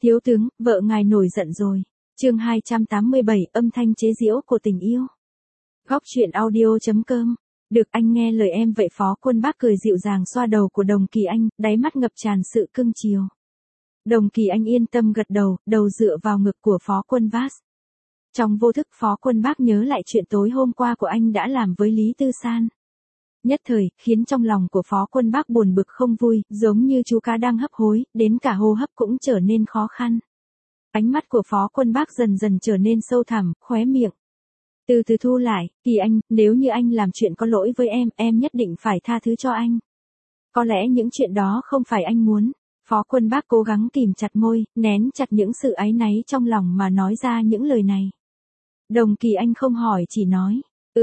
Thiếu tướng, vợ ngài nổi giận rồi. Chương 287, âm thanh chế giễu của tình yêu. Góc truyện audio.com. Được anh nghe lời em vậy. Phó Quân Bác cười dịu dàng xoa đầu của Đồng Kỳ Anh, đáy mắt ngập tràn sự cưng chiều. Đồng Kỳ Anh yên tâm gật đầu, đầu dựa vào ngực của Phó Quân Bác. Trong vô thức Phó Quân Bác nhớ lại chuyện tối hôm qua của anh đã làm với Lý Tư San. Nhất thời, khiến trong lòng của Phó Quân Bác buồn bực không vui, giống như chú cá đang hấp hối, đến cả hô hấp cũng trở nên khó khăn. Ánh mắt của Phó Quân Bác dần dần trở nên sâu thẳm, khóe miệng từ từ thu lại. Kỳ Anh, nếu như anh làm chuyện có lỗi với em nhất định phải tha thứ cho anh. Có lẽ những chuyện đó không phải anh muốn. Phó Quân Bác cố gắng kìm chặt môi, nén chặt những sự áy náy trong lòng mà nói ra những lời này. Đồng Kỳ Anh không hỏi chỉ nói,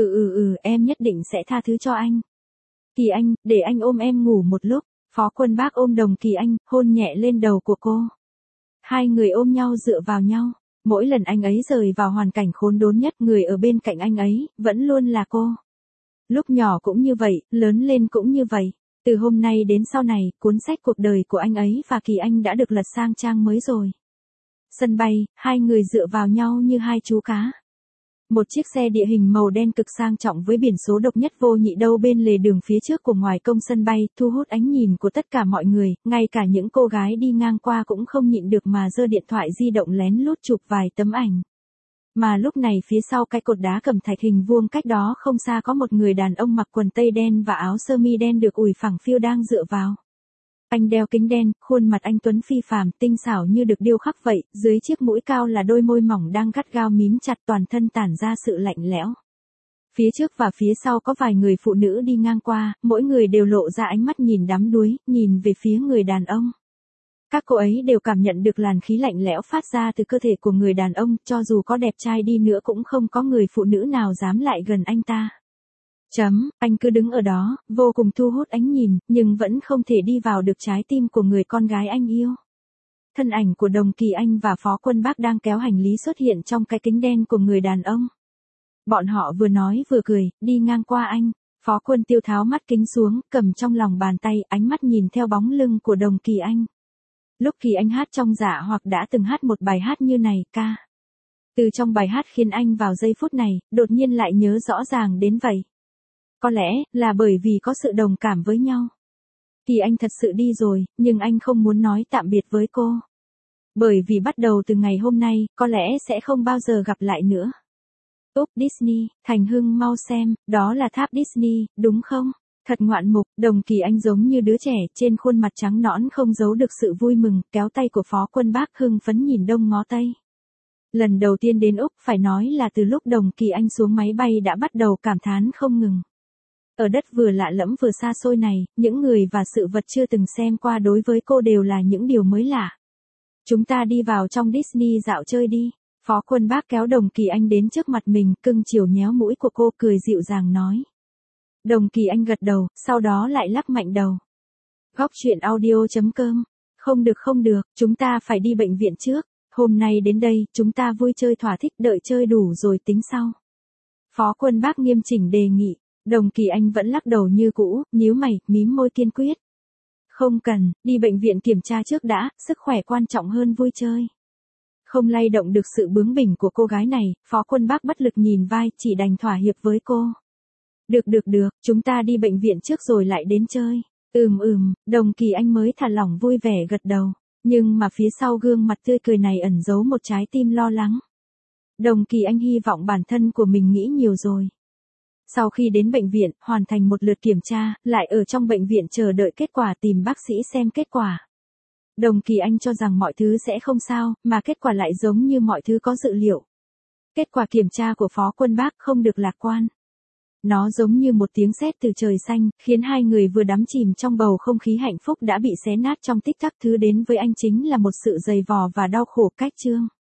em nhất định sẽ tha thứ cho anh. Kỳ Anh, để anh ôm em ngủ một lúc. Phó Quân Bác ôm Đồng Kỳ Anh, hôn nhẹ lên đầu của cô. Hai người ôm nhau dựa vào nhau. Mỗi lần anh ấy rời vào hoàn cảnh khốn đốn nhất, người ở bên cạnh anh ấy vẫn luôn là cô. Lúc nhỏ cũng như vậy, lớn lên cũng như vậy. Từ hôm nay đến sau này, cuốn sách cuộc đời của anh ấy và Kỳ Anh đã được lật sang trang mới rồi. Sân bay, hai người dựa vào nhau như hai chú cá. Một chiếc xe địa hình màu đen cực sang trọng với biển số độc nhất vô nhị đâu bên lề đường phía trước của ngoài công sân bay, thu hút ánh nhìn của tất cả mọi người, ngay cả những cô gái đi ngang qua cũng không nhịn được mà giơ điện thoại di động lén lút chụp vài tấm ảnh. Mà lúc này phía sau cái cột đá cẩm thạch hình vuông cách đó không xa có một người đàn ông mặc quần tây đen và áo sơ mi đen được ủi phẳng phiu đang dựa vào. Anh đeo kính đen, khuôn mặt anh tuấn phi phàm, tinh xảo như được điêu khắc vậy, dưới chiếc mũi cao là đôi môi mỏng đang gắt gao mím chặt, toàn thân tản ra sự lạnh lẽo. Phía trước và phía sau có vài người phụ nữ đi ngang qua, mỗi người đều lộ ra ánh mắt nhìn đắm đuối, nhìn về phía người đàn ông. Các cô ấy đều cảm nhận được làn khí lạnh lẽo phát ra từ cơ thể của người đàn ông, cho dù có đẹp trai đi nữa cũng không có người phụ nữ nào dám lại gần anh ta. Anh cứ đứng ở đó, vô cùng thu hút ánh nhìn, nhưng vẫn không thể đi vào được trái tim của người con gái anh yêu. Thân ảnh của Đồng Kỳ Anh và Phó Quân Bác đang kéo hành lý xuất hiện trong cái kính đen của người đàn ông. Bọn họ vừa nói vừa cười, đi ngang qua anh. Phó Quân Tiêu tháo mắt kính xuống, cầm trong lòng bàn tay, ánh mắt nhìn theo bóng lưng của Đồng Kỳ Anh. Lúc Kỳ Anh hát trong Dạ Hoặc đã từng hát một bài hát như này, ca từ trong bài hát khiến anh vào giây phút này, đột nhiên lại nhớ rõ ràng đến vậy. Có lẽ là bởi vì có sự đồng cảm với nhau. Kỳ Anh thật sự đi rồi, nhưng anh không muốn nói tạm biệt với cô. Bởi vì bắt đầu từ ngày hôm nay, có lẽ sẽ không bao giờ gặp lại nữa. Úp Disney, Thành Hưng mau xem, đó là tháp Disney, đúng không? Thật ngoạn mục. Đồng Kỳ Anh giống như đứa trẻ, trên khuôn mặt trắng nõn không giấu được sự vui mừng, kéo tay của Phó Quân Bác hưng phấn nhìn đông ngó tây. Lần đầu tiên đến Úc phải nói là từ lúc Đồng Kỳ Anh xuống máy bay đã bắt đầu cảm thán không ngừng. Ở đất vừa lạ lẫm vừa xa xôi này, những người và sự vật chưa từng xem qua đối với cô đều là những điều mới lạ. Chúng ta đi vào trong Disney dạo chơi đi. Phó Quân Bác kéo Đồng Kỳ Anh đến trước mặt mình, cưng chiều nhéo mũi của cô, cười dịu dàng nói. Đồng Kỳ Anh gật đầu, sau đó lại lắc mạnh đầu. Góc truyện audio.com. Không được, chúng ta phải đi bệnh viện trước. Hôm nay đến đây, chúng ta vui chơi thỏa thích, đợi chơi đủ rồi tính sau. Phó Quân Bác nghiêm chỉnh đề nghị. Đồng Kỳ Anh vẫn lắc đầu như cũ, nhíu mày, mím môi kiên quyết. Không cần, đi bệnh viện kiểm tra trước đã, sức khỏe quan trọng hơn vui chơi. Không lay động được sự bướng bỉnh của cô gái này, Phó Quân Bác bất lực nhìn vai, chỉ đành thỏa hiệp với cô. Được, chúng ta đi bệnh viện trước rồi lại đến chơi. Đồng Kỳ Anh mới thả lỏng vui vẻ gật đầu. Nhưng mà phía sau gương mặt tươi cười này ẩn giấu một trái tim lo lắng. Đồng Kỳ Anh hy vọng bản thân của mình nghĩ nhiều rồi. Sau khi đến bệnh viện, hoàn thành một lượt kiểm tra, lại ở trong bệnh viện chờ đợi kết quả, tìm bác sĩ xem kết quả. Đồng Kỳ Anh cho rằng mọi thứ sẽ không sao, mà kết quả lại giống như mọi thứ có dự liệu. Kết quả kiểm tra của Phó Quân Bác không được lạc quan. Nó giống như một tiếng sét từ trời xanh, khiến hai người vừa đắm chìm trong bầu không khí hạnh phúc đã bị xé nát trong tích tắc. Thứ đến với anh chính là một sự dày vò và đau khổ cách chương.